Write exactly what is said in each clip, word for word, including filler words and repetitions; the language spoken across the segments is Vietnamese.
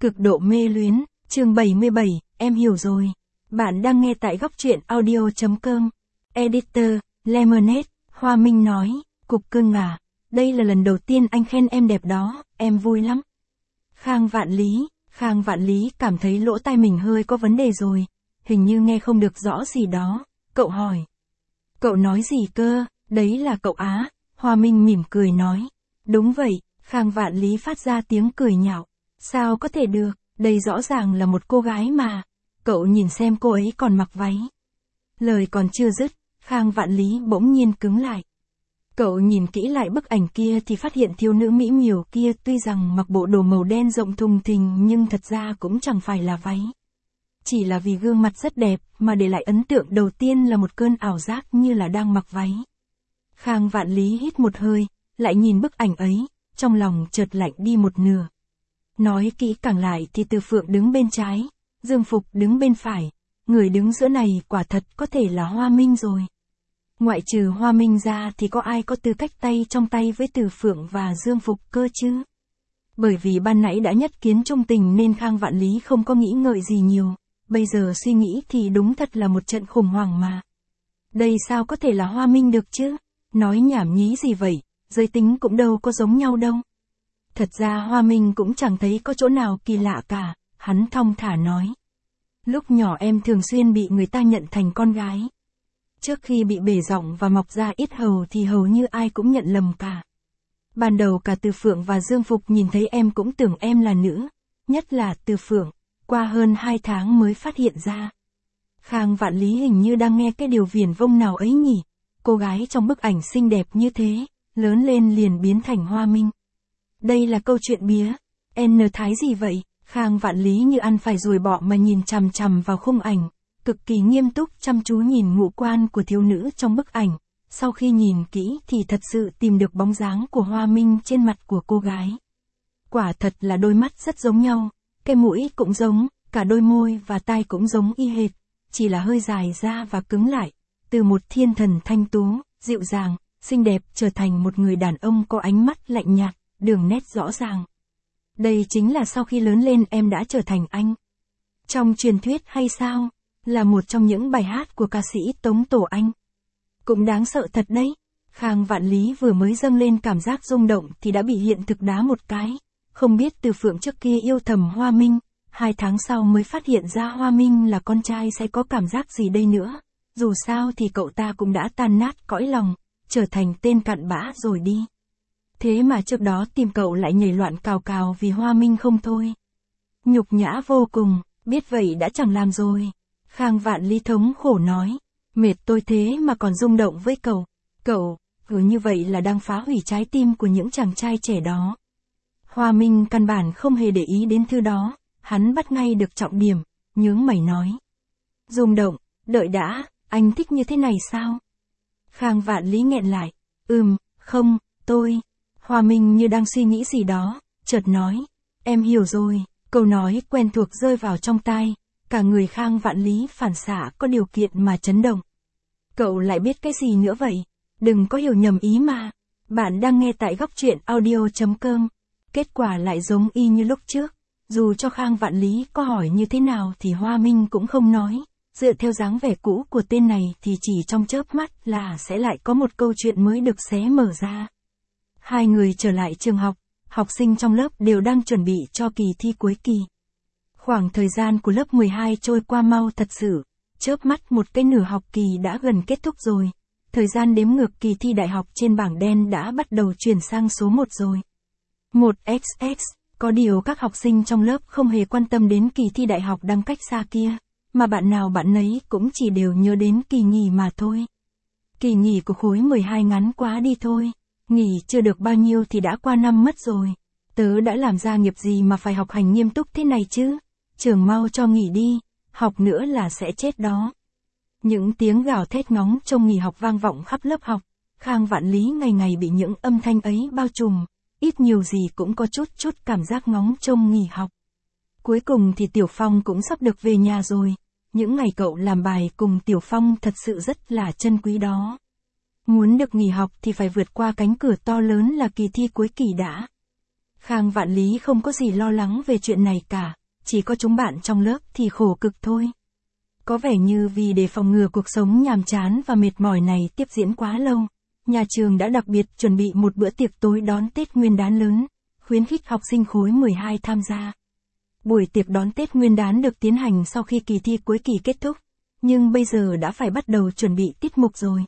Cực độ mê luyến, chương bảy mươi bảy, em hiểu rồi. Bạn đang nghe tại góc truyện audio.com. Editor, Lemonade, Hoa Minh nói, cục cưng à, đây là lần đầu tiên anh khen em đẹp đó, em vui lắm. Khang Vạn Lý, Khang Vạn Lý cảm thấy lỗ tai mình hơi có vấn đề rồi, hình như nghe không được rõ gì đó, cậu hỏi. Cậu nói gì cơ, đấy là cậu á, Hoa Minh mỉm cười nói. Đúng vậy, Khang Vạn Lý phát ra tiếng cười nhạo. Sao có thể được, đây rõ ràng là một cô gái mà. Cậu nhìn xem cô ấy còn mặc váy. Lời còn chưa dứt, Khang Vạn Lý bỗng nhiên cứng lại. Cậu nhìn kỹ lại bức ảnh kia thì phát hiện thiếu nữ mỹ miều kia tuy rằng mặc bộ đồ màu đen rộng thùng thình nhưng thật ra cũng chẳng phải là váy. Chỉ là vì gương mặt rất đẹp mà để lại ấn tượng đầu tiên là một cơn ảo giác như là đang mặc váy. Khang Vạn Lý hít một hơi, lại nhìn bức ảnh ấy, trong lòng chợt lạnh đi một nửa. Nói kỹ càng lại thì Từ Phượng đứng bên trái, Dương Phục đứng bên phải, người đứng giữa này quả thật có thể là Hoa Minh rồi. Ngoại trừ Hoa Minh ra thì có ai có tư cách tay trong tay với Từ Phượng và Dương Phục cơ chứ? Bởi vì ban nãy đã nhất kiến trung tình nên Khang Vạn Lý không có nghĩ ngợi gì nhiều, bây giờ suy nghĩ thì đúng thật là một trận khủng hoảng mà. Đây sao có thể là Hoa Minh được chứ? Nói nhảm nhí gì vậy, giới tính cũng đâu có giống nhau đâu. Thật ra Hoa Minh cũng chẳng thấy có chỗ nào kỳ lạ cả, hắn thong thả nói. Lúc nhỏ em thường xuyên bị người ta nhận thành con gái. Trước khi bị bể giọng và mọc ra ít hầu thì hầu như ai cũng nhận lầm cả. Ban đầu cả Từ Phượng và Dương Phục nhìn thấy em cũng tưởng em là nữ, nhất là Từ Phượng, qua hơn hai tháng mới phát hiện ra. Khang Vạn Lý hình như đang nghe cái điều viển vông nào ấy nhỉ, cô gái trong bức ảnh xinh đẹp như thế, lớn lên liền biến thành Hoa Minh. Đây là câu chuyện bía, N thái gì vậy? Khang Vạn Lý như ăn phải ruồi bọ mà nhìn chằm chằm vào khung ảnh, cực kỳ nghiêm túc chăm chú nhìn ngũ quan của thiếu nữ trong bức ảnh. Sau khi nhìn kỹ thì thật sự tìm được bóng dáng của Hoa Minh trên mặt của cô gái. Quả thật là đôi mắt rất giống nhau, cái mũi cũng giống, cả đôi môi và tai cũng giống y hệt, chỉ là hơi dài ra và cứng lại, từ một thiên thần thanh tú, dịu dàng, xinh đẹp trở thành một người đàn ông có ánh mắt lạnh nhạt, đường nét rõ ràng. Đây chính là sau khi lớn lên em đã trở thành anh. Trong truyền thuyết hay sao? Là một trong những bài hát của ca sĩ Tống Tổ Anh. Cũng đáng sợ thật đấy. Khang Vạn Lý vừa mới dâng lên cảm giác rung động thì đã bị hiện thực đá một cái. Không biết Từ Phượng trước kia yêu thầm Hoa Minh, hai tháng sau mới phát hiện ra Hoa Minh là con trai sẽ có cảm giác gì đây nữa. Dù sao thì cậu ta cũng đã tan nát cõi lòng, trở thành tên cặn bã rồi đi. Thế mà trước đó tim cậu lại nhảy loạn cào cào vì Hoa Minh không thôi. Nhục nhã vô cùng, biết vậy đã chẳng làm rồi. Khang Vạn Lý thống khổ nói, mệt tôi thế mà còn rung động với cậu. Cậu, cứ như vậy là đang phá hủy trái tim của những chàng trai trẻ đó. Hoa Minh căn bản không hề để ý đến thứ đó, hắn bắt ngay được trọng điểm, nhướng mày nói. Rung động, đợi đã, anh thích như thế này sao? Khang Vạn Lý nghẹn lại, ừm, không, tôi... Hoa Minh như đang suy nghĩ gì đó, chợt nói, em hiểu rồi, câu nói quen thuộc rơi vào trong tai, cả người Khang Vạn Lý phản xạ có điều kiện mà chấn động. Cậu lại biết cái gì nữa vậy? Đừng có hiểu nhầm ý mà. Bạn đang nghe tại góc truyện audio.com. Kết quả lại giống y như lúc trước. Dù cho Khang Vạn Lý có hỏi như thế nào thì Hoa Minh cũng không nói. Dựa theo dáng vẻ cũ của tên này thì chỉ trong chớp mắt là sẽ lại có một câu chuyện mới được xé mở ra. Hai người trở lại trường học, học sinh trong lớp đều đang chuẩn bị cho kỳ thi cuối kỳ. Khoảng thời gian của lớp mười hai trôi qua mau thật sự, chớp mắt một cái nửa học kỳ đã gần kết thúc rồi. Thời gian đếm ngược kỳ thi đại học trên bảng đen đã bắt đầu chuyển sang số một rồi. một x x, có điều các học sinh trong lớp không hề quan tâm đến kỳ thi đại học đang cách xa kia, mà bạn nào bạn nấy cũng chỉ đều nhớ đến kỳ nghỉ mà thôi. Kỳ nghỉ của khối mười hai ngắn quá đi thôi. Nghỉ chưa được bao nhiêu thì đã qua năm mất rồi. Tớ đã làm ra nghiệp gì mà phải học hành nghiêm túc thế này chứ? Trường mau cho nghỉ đi, học nữa là sẽ chết đó. Những tiếng gào thét ngóng trông nghỉ học vang vọng khắp lớp học. Khang Vạn Lý ngày ngày bị những âm thanh ấy bao trùm, ít nhiều gì cũng có chút chút cảm giác ngóng trông nghỉ học. Cuối cùng thì Tiểu Phong cũng sắp được về nhà rồi. Những ngày cậu làm bài cùng Tiểu Phong thật sự rất là trân quý đó. Muốn được nghỉ học thì phải vượt qua cánh cửa to lớn là kỳ thi cuối kỳ đã. Khang Vạn Lý không có gì lo lắng về chuyện này cả, chỉ có chúng bạn trong lớp thì khổ cực thôi. Có vẻ như vì để phòng ngừa cuộc sống nhàm chán và mệt mỏi này tiếp diễn quá lâu, nhà trường đã đặc biệt chuẩn bị một bữa tiệc tối đón Tết Nguyên đán lớn, khuyến khích học sinh khối mười hai tham gia. Buổi tiệc đón Tết Nguyên đán được tiến hành sau khi kỳ thi cuối kỳ kết thúc, nhưng bây giờ đã phải bắt đầu chuẩn bị tiết mục rồi.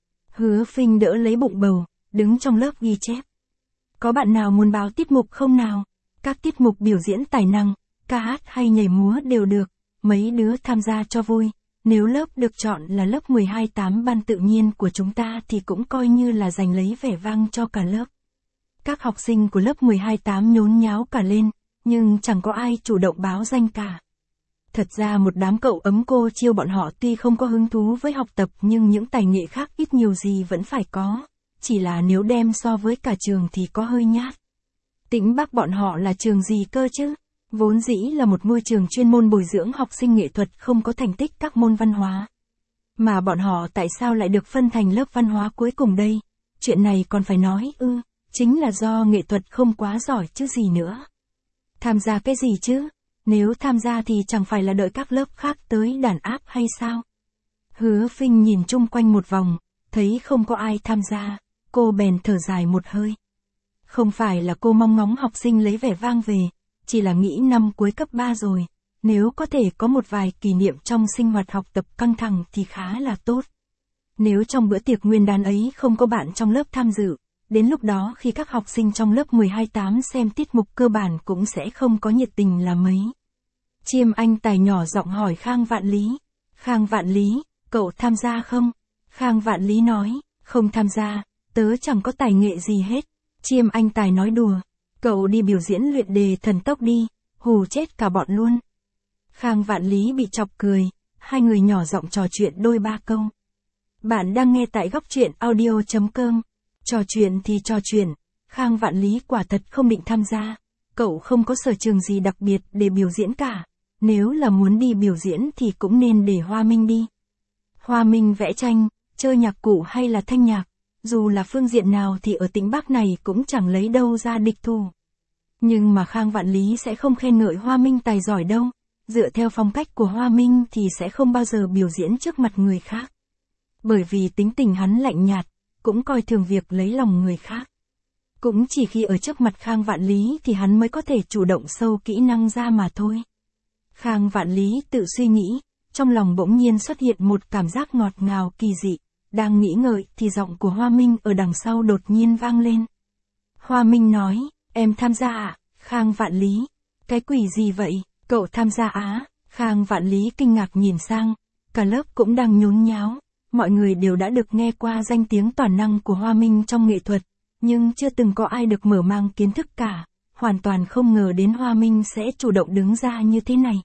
Hứa Phinh đỡ lấy bụng bầu, đứng trong lớp ghi chép. Có bạn nào muốn báo tiết mục không nào? Các tiết mục biểu diễn tài năng, ca hát hay nhảy múa đều được, mấy đứa tham gia cho vui. Nếu lớp được chọn là lớp mười hai tám ban tự nhiên của chúng ta thì cũng coi như là giành lấy vẻ vang cho cả lớp. Các học sinh của lớp mười hai tám nhốn nháo cả lên, nhưng chẳng có ai chủ động báo danh cả. Thật ra một đám cậu ấm cô chiêu bọn họ tuy không có hứng thú với học tập nhưng những tài nghệ khác ít nhiều gì vẫn phải có, chỉ là nếu đem so với cả trường thì có hơi nhát. Tĩnh Bắc bọn họ là trường gì cơ chứ? Vốn dĩ là một ngôi trường chuyên môn bồi dưỡng học sinh nghệ thuật không có thành tích các môn văn hóa. Mà bọn họ tại sao lại được phân thành lớp văn hóa cuối cùng đây? Chuyện này còn phải nói ư, chính là do nghệ thuật không quá giỏi chứ gì nữa. Tham gia cái gì chứ? Nếu tham gia thì chẳng phải là đợi các lớp khác tới đàn áp hay sao? Hứa Phinh nhìn chung quanh một vòng, thấy không có ai tham gia, cô bèn thở dài một hơi. Không phải là cô mong ngóng học sinh lấy vẻ vang về, chỉ là nghĩ năm cuối cấp ba rồi, nếu có thể có một vài kỷ niệm trong sinh hoạt học tập căng thẳng thì khá là tốt. Nếu trong bữa tiệc nguyên đán ấy không có bạn trong lớp tham dự, đến lúc đó khi các học sinh trong lớp mười hai tám xem tiết mục cơ bản cũng sẽ không có nhiệt tình là mấy. Chiêm Anh Tài nhỏ giọng hỏi Khang Vạn Lý. Khang Vạn Lý, cậu tham gia không? Khang Vạn Lý nói, không tham gia, tớ chẳng có tài nghệ gì hết. Chiêm Anh Tài nói đùa, cậu đi biểu diễn luyện đề thần tốc đi, hù chết cả bọn luôn. Khang Vạn Lý bị chọc cười, hai người nhỏ giọng trò chuyện đôi ba câu. Bạn đang nghe tại góc truyện audio chấm com. Trò chuyện thì trò chuyện, Khang Vạn Lý quả thật không định tham gia. Cậu không có sở trường gì đặc biệt để biểu diễn cả. Nếu là muốn đi biểu diễn thì cũng nên để Hoa Minh đi. Hoa Minh vẽ tranh, chơi nhạc cụ hay là thanh nhạc, dù là phương diện nào thì ở Tĩnh Bắc này cũng chẳng lấy đâu ra địch thủ. Nhưng mà Khang Vạn Lý sẽ không khen ngợi Hoa Minh tài giỏi đâu. Dựa theo phong cách của Hoa Minh thì sẽ không bao giờ biểu diễn trước mặt người khác. Bởi vì tính tình hắn lạnh nhạt, cũng coi thường việc lấy lòng người khác. Cũng chỉ khi ở trước mặt Khang Vạn Lý thì hắn mới có thể chủ động sâu kỹ năng ra mà thôi. Khang Vạn Lý tự suy nghĩ, trong lòng bỗng nhiên xuất hiện một cảm giác ngọt ngào kỳ dị. Đang nghĩ ngợi thì giọng của Hoa Minh ở đằng sau đột nhiên vang lên. Hoa Minh nói, em tham gia ạ? Khang Vạn Lý, cái quỷ gì vậy, cậu tham gia á? Khang Vạn Lý kinh ngạc nhìn sang, cả lớp cũng đang nhốn nháo. Mọi người đều đã được nghe qua danh tiếng toàn năng của Hoa Minh trong nghệ thuật, nhưng chưa từng có ai được mở mang kiến thức cả, hoàn toàn không ngờ đến Hoa Minh sẽ chủ động đứng ra như thế này.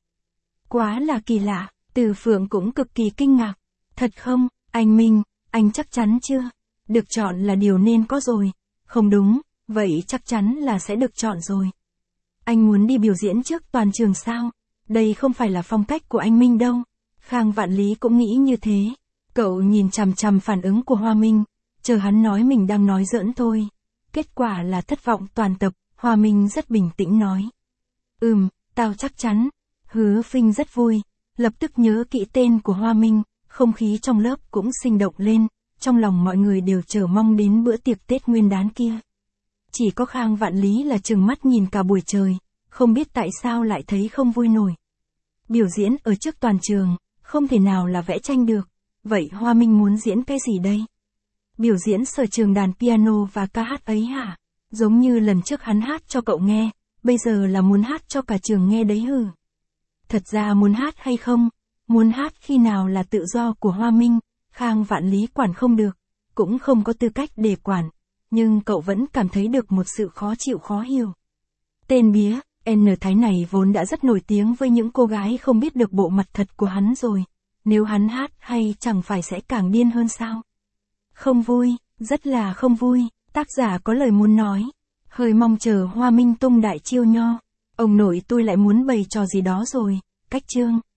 Quá là kỳ lạ, Từ Phượng cũng cực kỳ kinh ngạc. Thật không, anh Minh, anh chắc chắn chưa? Được chọn là điều nên có rồi. Không đúng, vậy chắc chắn là sẽ được chọn rồi. Anh muốn đi biểu diễn trước toàn trường sao? Đây không phải là phong cách của anh Minh đâu. Khang Vạn Lý cũng nghĩ như thế. Cậu nhìn chằm chằm phản ứng của Hoa Minh, chờ hắn nói mình đang nói giỡn thôi. Kết quả là thất vọng toàn tập, Hoa Minh rất bình tĩnh nói. Ừm, tao chắc chắn. Hứa Phinh rất vui, lập tức nhớ kỹ tên của Hoa Minh, không khí trong lớp cũng sinh động lên, trong lòng mọi người đều chờ mong đến bữa tiệc Tết Nguyên đán kia. Chỉ có Khang Vạn Lý là trừng mắt nhìn cả buổi trời, không biết tại sao lại thấy không vui nổi. Biểu diễn ở trước toàn trường, không thể nào là vẽ tranh được. Vậy Hoa Minh muốn diễn cái gì đây? Biểu diễn sở trường đàn piano và ca hát ấy hả? Giống như lần trước hắn hát cho cậu nghe, bây giờ là muốn hát cho cả trường nghe đấy hừ. Thật ra muốn hát hay không, muốn hát khi nào là tự do của Hoa Minh, Khang Vạn Lý quản không được, cũng không có tư cách để quản, nhưng cậu vẫn cảm thấy được một sự khó chịu khó hiểu. Tên bía, N Thái này vốn đã rất nổi tiếng với những cô gái không biết được bộ mặt thật của hắn rồi. Nếu hắn hát hay chẳng phải sẽ càng điên hơn sao? Không vui, rất là không vui, tác giả có lời muốn nói. Hơi mong chờ Hoa Minh tung đại chiêu nho. Ông nội tôi lại muốn bày trò gì đó rồi, cách chương.